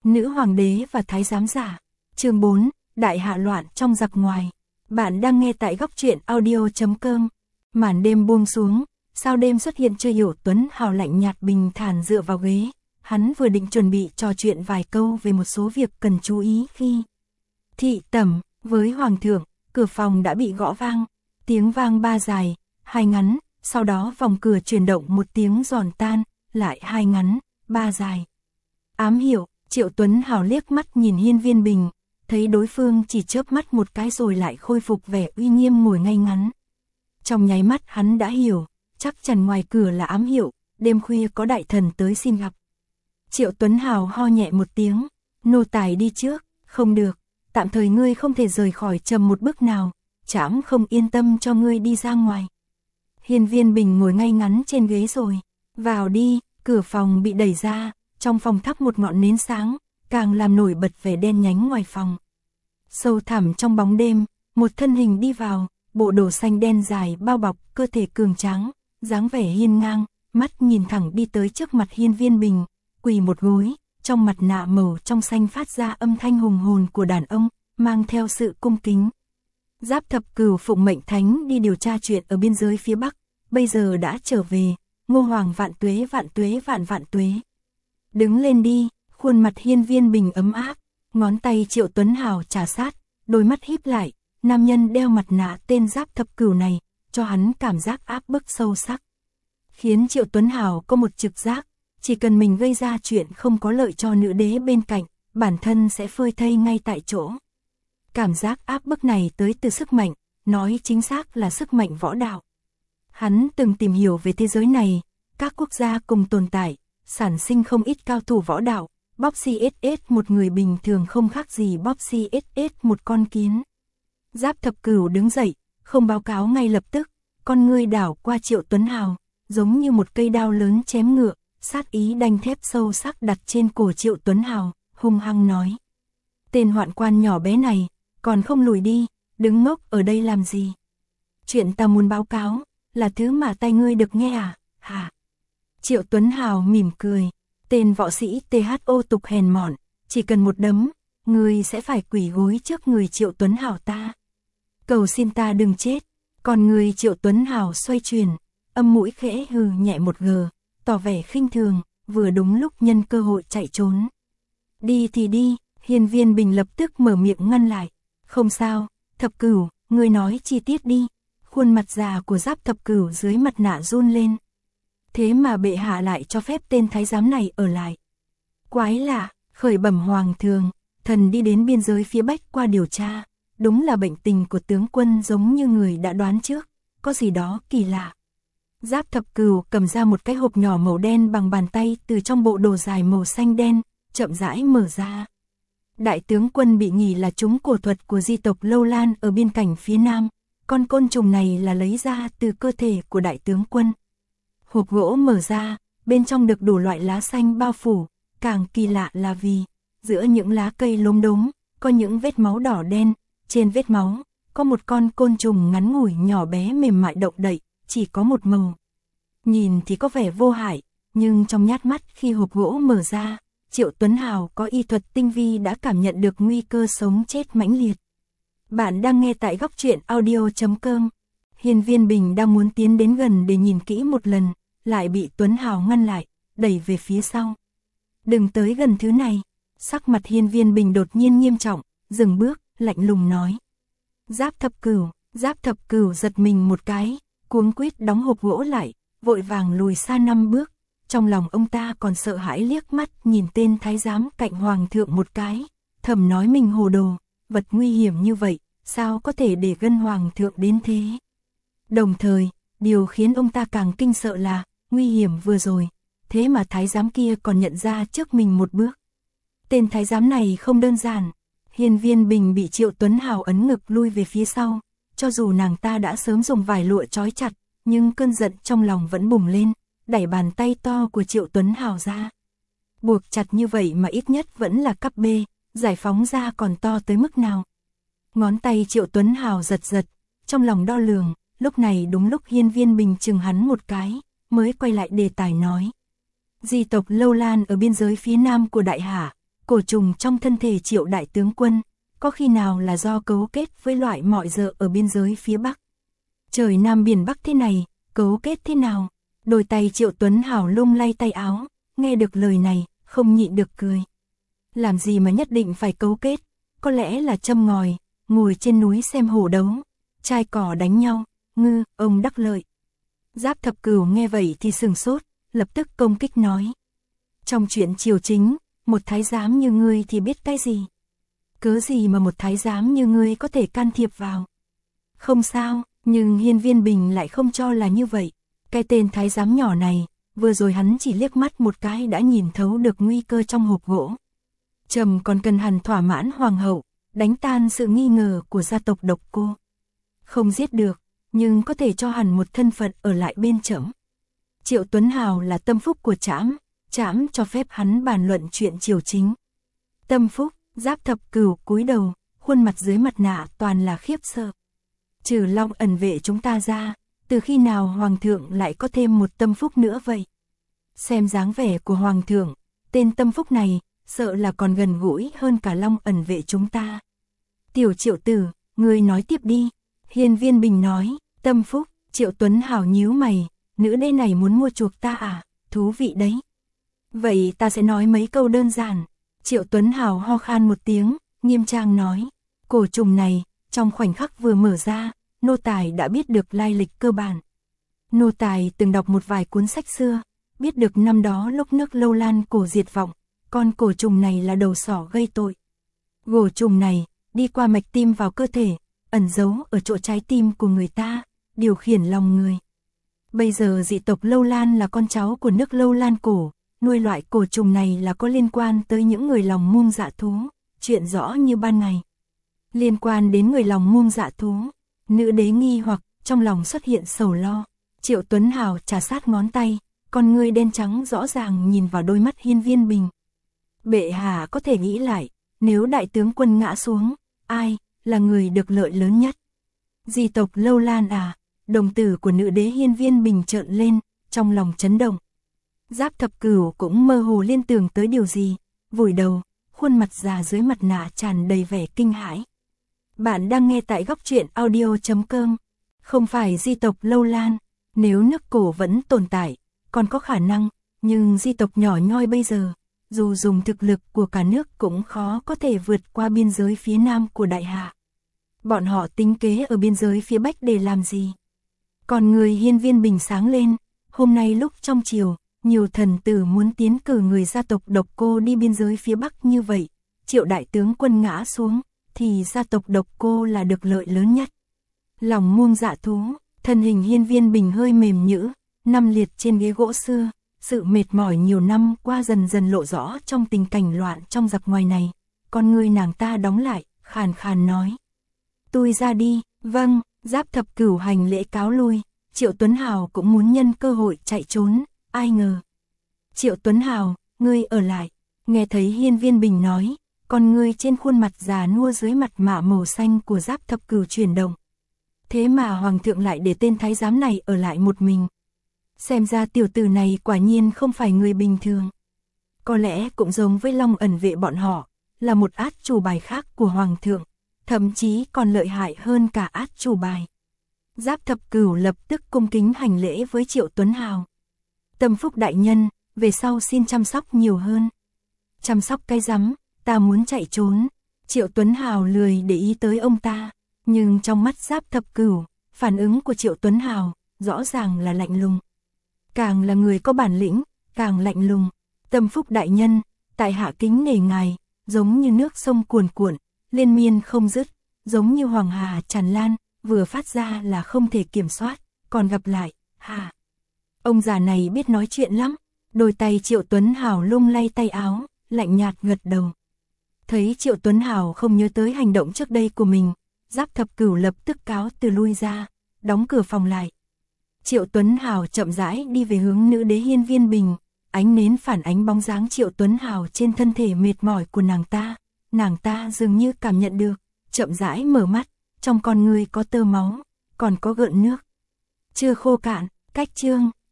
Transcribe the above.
Nữ hoàng đế và thái giám giả. Chương 4, đại hạ loạn trong giặc ngoài. Bạn đang nghe tại góc truyện audio.com. Màn đêm buông xuống, sao đêm xuất hiện chưa hiểu. Tuấn Hào lạnh nhạt bình thản dựa vào ghế. Hắn vừa định chuẩn bị trò chuyện vài câu về một số việc cần chú ý khi thị tẩm với hoàng thượng, cửa phòng đã bị gõ vang. Tiếng vang 3 dài, 2 ngắn, sau đó vòng cửa chuyển động một tiếng giòn tan, lại 2 ngắn, 3 dài. Ám hiệu. Triệu Tuấn Hào liếc mắt nhìn Hiên Viên Bình, thấy đối phương chỉ chớp mắt một cái rồi lại khôi phục vẻ uy nghiêm ngồi ngay ngắn. Trong nháy mắt hắn đã hiểu, chắc chắn ngoài cửa là ám hiệu, đêm khuya có đại thần tới xin gặp. Triệu Tuấn Hào ho nhẹ một tiếng, nô tài đi trước. Không được, tạm thời ngươi không thể rời khỏi trầm một bước nào, trẫm không yên tâm cho ngươi đi ra ngoài. Hiên Viên Bình ngồi ngay ngắn trên ghế rồi, vào đi. Cửa phòng bị đẩy ra, trong phòng thắp một ngọn nến sáng, càng làm nổi bật vẻ đen nhánh ngoài phòng. Sâu thẳm trong bóng đêm, một thân hình đi vào, bộ đồ xanh đen dài bao bọc, cơ thể cường tráng, dáng vẻ hiên ngang, mắt nhìn thẳng đi tới trước mặt Hiên Viên Bình, quỳ một gối, trong mặt nạ màu trong xanh phát ra âm thanh hùng hồn của đàn ông, mang theo sự cung kính. Giáp Thập Cửu phụng mệnh thánh đi điều tra chuyện ở biên giới phía Bắc, bây giờ đã trở về. Ngô Hoàng vạn tuế vạn tuế. Đứng lên đi. Khuôn mặt Hiên Viên Bình ấm áp, ngón tay Triệu Tuấn Hào trà sát, đôi mắt híp lại. Nam nhân đeo mặt nạ tên Giáp Thập Cửu này, cho hắn cảm giác áp bức sâu sắc. Khiến Triệu Tuấn Hào có một trực giác, chỉ cần mình gây ra chuyện không có lợi cho nữ đế bên cạnh, bản thân sẽ phơi thây ngay tại chỗ. Cảm giác áp bức này tới từ sức mạnh, nói chính xác là sức mạnh võ đạo. Hắn từng tìm hiểu về thế giới này, các quốc gia cùng tồn tại, sản sinh không ít cao thủ võ đạo, bóp CSS một người bình thường không khác gì bóp CSS một con kiến. Giáp Thập Cửu đứng dậy, không báo cáo ngay lập tức, con ngươi đảo qua Triệu Tuấn Hào, giống như một cây đao lớn chém ngựa, sát ý đanh thép sâu sắc đặt trên cổ Triệu Tuấn Hào, hung hăng nói. Tên hoạn quan nhỏ bé này, còn không lùi đi, đứng ngốc ở đây làm gì? Chuyện ta muốn báo cáo, là thứ mà tai ngươi được nghe à? Hả? Triệu Tuấn Hào mỉm cười, tên võ sĩ THO tục hèn mọn, chỉ cần một đấm, ngươi sẽ phải quỳ gối trước người Triệu Tuấn Hào ta. Cầu xin ta đừng chết. Còn người Triệu Tuấn Hào xoay chuyển, âm mũi khẽ hừ nhẹ một gờ, tỏ vẻ khinh thường, vừa đúng lúc nhân cơ hội chạy trốn. Đi thì đi. Hiên Viên Bình lập tức mở miệng ngăn lại. Không sao, Thập Cửu, ngươi nói chi tiết đi. Khuôn mặt già của Giáp Thập Cửu dưới mặt nạ run lên. Thế mà bệ hạ lại cho phép tên thái giám này ở lại. Quái lạ. Khởi bẩm hoàng thượng, thần đi đến biên giới phía Bắc qua điều tra, đúng là bệnh tình của tướng quân giống như người đã đoán trước, có gì đó kỳ lạ. Giáp Thập Cửu cầm ra một cái hộp nhỏ màu đen bằng bàn tay từ trong bộ đồ dài màu xanh đen, chậm rãi mở ra. Đại tướng quân bị nghi là trúng cổ thuật của di tộc Lâu Lan ở biên cảnh phía Nam, con côn trùng này là lấy ra từ cơ thể của đại tướng quân. Hộp gỗ mở ra, bên trong được đủ loại lá xanh bao phủ, càng kỳ lạ là vì, giữa những lá cây lốm đốm, có những vết máu đỏ đen, trên vết máu, có một con côn trùng ngắn ngủi nhỏ bé mềm mại động đậy, chỉ có một màu. Nhìn thì có vẻ vô hại, nhưng trong nhát mắt khi hộp gỗ mở ra, Triệu Tuấn Hào có y thuật tinh vi đã cảm nhận được nguy cơ sống chết mãnh liệt. Bạn đang nghe tại góc truyện audio.com. Hiên Viên Bình đang muốn tiến đến gần để nhìn kỹ một lần, lại bị Tuấn Hào ngăn lại, đẩy về phía sau. Đừng tới gần thứ này. Sắc mặt Hiên Viên Bình đột nhiên nghiêm trọng, dừng bước, lạnh lùng nói. Giáp Thập Cửu giật mình một cái, cuống quýt đóng hộp gỗ lại, vội vàng lùi xa 5 bước. Trong lòng ông ta còn sợ hãi liếc mắt nhìn tên thái giám cạnh hoàng thượng một cái, thầm nói mình hồ đồ, vật nguy hiểm như vậy, sao có thể để gân hoàng thượng đến thế. Đồng thời, điều khiến ông ta càng kinh sợ là, nguy hiểm vừa rồi, thế mà thái giám kia còn nhận ra trước mình một bước. Tên thái giám này không đơn giản. Hiên Viên Bình bị Triệu Tuấn Hào ấn ngực lui về phía sau, cho dù nàng ta đã sớm dùng vải lụa trói chặt, nhưng cơn giận trong lòng vẫn bùng lên, đẩy bàn tay to của Triệu Tuấn Hào ra. Buộc chặt như vậy mà ít nhất vẫn là cấp B, giải phóng ra còn to tới mức nào. Ngón tay Triệu Tuấn Hào giật giật, trong lòng đo lường, lúc này đúng lúc Hiên Viên Bình chừng hắn một cái, mới quay lại đề tài nói. Di tộc Lâu Lan ở biên giới phía Nam của Đại Hạ, cổ trùng trong thân thể Triệu đại tướng quân, có khi nào là do cấu kết với loại mọi dợ ở biên giới phía Bắc. Trời Nam biển Bắc thế này, cấu kết thế nào? Đôi tay Triệu Tuấn Hào lung lay tay áo, nghe được lời này, không nhịn được cười. Làm gì mà nhất định phải cấu kết, có lẽ là châm ngòi, ngồi trên núi xem hổ đấu, trai cỏ đánh nhau, ngư, ông đắc lợi. Giáp Thập Cửu nghe vậy thì sừng sốt, lập tức công kích nói. Trong chuyện triều chính, một thái giám như ngươi thì biết cái gì? Cớ gì mà một thái giám như ngươi có thể can thiệp vào? Không sao, nhưng Hiên Viên Bình lại không cho là như vậy. Cái tên thái giám nhỏ này, vừa rồi hắn chỉ liếc mắt một cái đã nhìn thấu được nguy cơ trong hộp gỗ. Trầm còn cần hắn thỏa mãn hoàng hậu, đánh tan sự nghi ngờ của gia tộc Độc Cô. Không giết được, nhưng có thể cho hắn một thân phận ở lại bên trẫm. Triệu Tuấn Hào là tâm phúc của trẫm, trẫm cho phép hắn bàn luận chuyện triều chính. Tâm phúc, Giáp Thập Cửu cúi đầu, khuôn mặt dưới mặt nạ toàn là khiếp sợ. Trừ Long Ẩn vệ chúng ta ra, từ khi nào hoàng thượng lại có thêm một tâm phúc nữa vậy? Xem dáng vẻ của hoàng thượng, tên tâm phúc này, sợ là còn gần gũi hơn cả Long Ẩn vệ chúng ta. Tiểu Triệu tử, ngươi nói tiếp đi. Hiên Viên Bình nói, tâm phúc. Triệu Tuấn Hào nhíu mày, nữ đế này muốn mua chuộc ta à? Thú vị đấy. Vậy ta sẽ nói mấy câu đơn giản. Triệu Tuấn Hào ho khan một tiếng, nghiêm trang nói, cổ trùng này, trong khoảnh khắc vừa mở ra, nô tài đã biết được lai lịch cơ bản. Nô tài từng đọc một vài cuốn sách xưa, biết được năm đó lúc nước Lâu Lan cổ diệt vong, con cổ trùng này là đầu sỏ gây tội. Cổ trùng này, đi qua mạch tim vào cơ thể, ẩn giấu ở chỗ trái tim của người ta, điều khiển lòng người. Bây giờ dị tộc Lâu Lan là con cháu của nước Lâu Lan cổ, nuôi loại cổ trùng này là có liên quan tới những người lòng muông dạ thú, chuyện rõ như ban ngày. Liên quan đến người lòng muông dạ thú, nữ đế nghi hoặc trong lòng xuất hiện sầu lo. Triệu Tuấn Hào trà sát ngón tay, con ngươi đen trắng rõ ràng nhìn vào đôi mắt Hiên Viên Bình. Bệ hạ có thể nghĩ lại, nếu đại tướng quân ngã xuống, ai là người được lợi lớn nhất? Dị tộc Lâu Lan à? Đồng tử của nữ đế Hiên Viên Bình trợn lên, trong lòng chấn động. Giáp Thập Cửu cũng mơ hồ liên tưởng tới điều gì, vùi đầu, khuôn mặt già dưới mặt nạ tràn đầy vẻ kinh hãi. Bạn đang nghe tại góc truyện audio.com. Không phải di tộc Lâu Lan, nếu nước cổ vẫn tồn tại, còn có khả năng, nhưng di tộc nhỏ nhoi bây giờ, dù dùng thực lực của cả nước cũng khó có thể vượt qua biên giới phía nam của Đại Hạ. Bọn họ tính kế ở biên giới phía Bắc để làm gì? Còn người Hiên Viên Bình sáng lên, hôm nay lúc trong triều, nhiều thần tử muốn tiến cử người gia tộc Độc Cô đi biên giới phía Bắc như vậy, Triệu đại tướng quân ngã xuống, thì gia tộc Độc Cô là được lợi lớn nhất. Lòng muông dạ thú, thân hình Hiên Viên Bình hơi mềm nhũn, nằm liệt trên ghế gỗ xưa, sự mệt mỏi nhiều năm qua dần dần lộ rõ trong tình cảnh loạn trong giặc ngoài này. Con ngươi nàng ta đóng lại, khàn khàn nói: "Tôi ra đi." "Vâng." Giáp Thập Cửu hành lễ cáo lui. Triệu Tuấn Hào cũng muốn nhân cơ hội chạy trốn, ai ngờ. "Triệu Tuấn Hào, ngươi ở lại." Nghe thấy Hiên Viên Bình nói, con ngươi trên khuôn mặt già nua dưới mặt mạ màu xanh của Giáp Thập Cửu chuyển động. Thế mà hoàng thượng lại để tên thái giám này ở lại một mình. Xem ra tiểu tử này quả nhiên không phải người bình thường. Có lẽ cũng giống với Long Ẩn vệ bọn họ, là một át chủ bài khác của hoàng thượng, thậm chí còn lợi hại hơn cả át chủ bài. Giáp Thập Cửu lập tức cung kính hành lễ với Triệu Tuấn Hào. "Tâm phúc đại nhân, về sau xin chăm sóc nhiều hơn." "Chăm sóc cái rắm, ta muốn chạy trốn." Triệu Tuấn Hào lười để ý tới ông ta, nhưng trong mắt Giáp Thập Cửu, phản ứng của Triệu Tuấn Hào rõ ràng là lạnh lùng. Càng là người có bản lĩnh, càng lạnh lùng. "Tâm phúc đại nhân, tại hạ kính nể ngài, giống như nước sông cuồn cuộn, liên miên không dứt, giống như hoàng hà tràn lan, vừa phát ra là không thể kiểm soát, còn gặp lại, hà." Ông già này biết nói chuyện lắm. Đôi tay Triệu Tuấn Hào lung lay tay áo, lạnh nhạt gật đầu. Thấy Triệu Tuấn Hào không nhớ tới hành động trước đây của mình, Giáp Thập Cửu lập tức cáo từ lui ra, đóng cửa phòng lại. Triệu Tuấn Hào chậm rãi đi về hướng nữ đế Hiên Viên Bình, ánh nến phản ánh bóng dáng Triệu Tuấn Hào trên thân thể mệt mỏi của nàng ta dường như cảm nhận được, chậm rãi mở mắt, trong con người có tơ máu, còn có gợn nước. Chưa khô cạn, cách chương.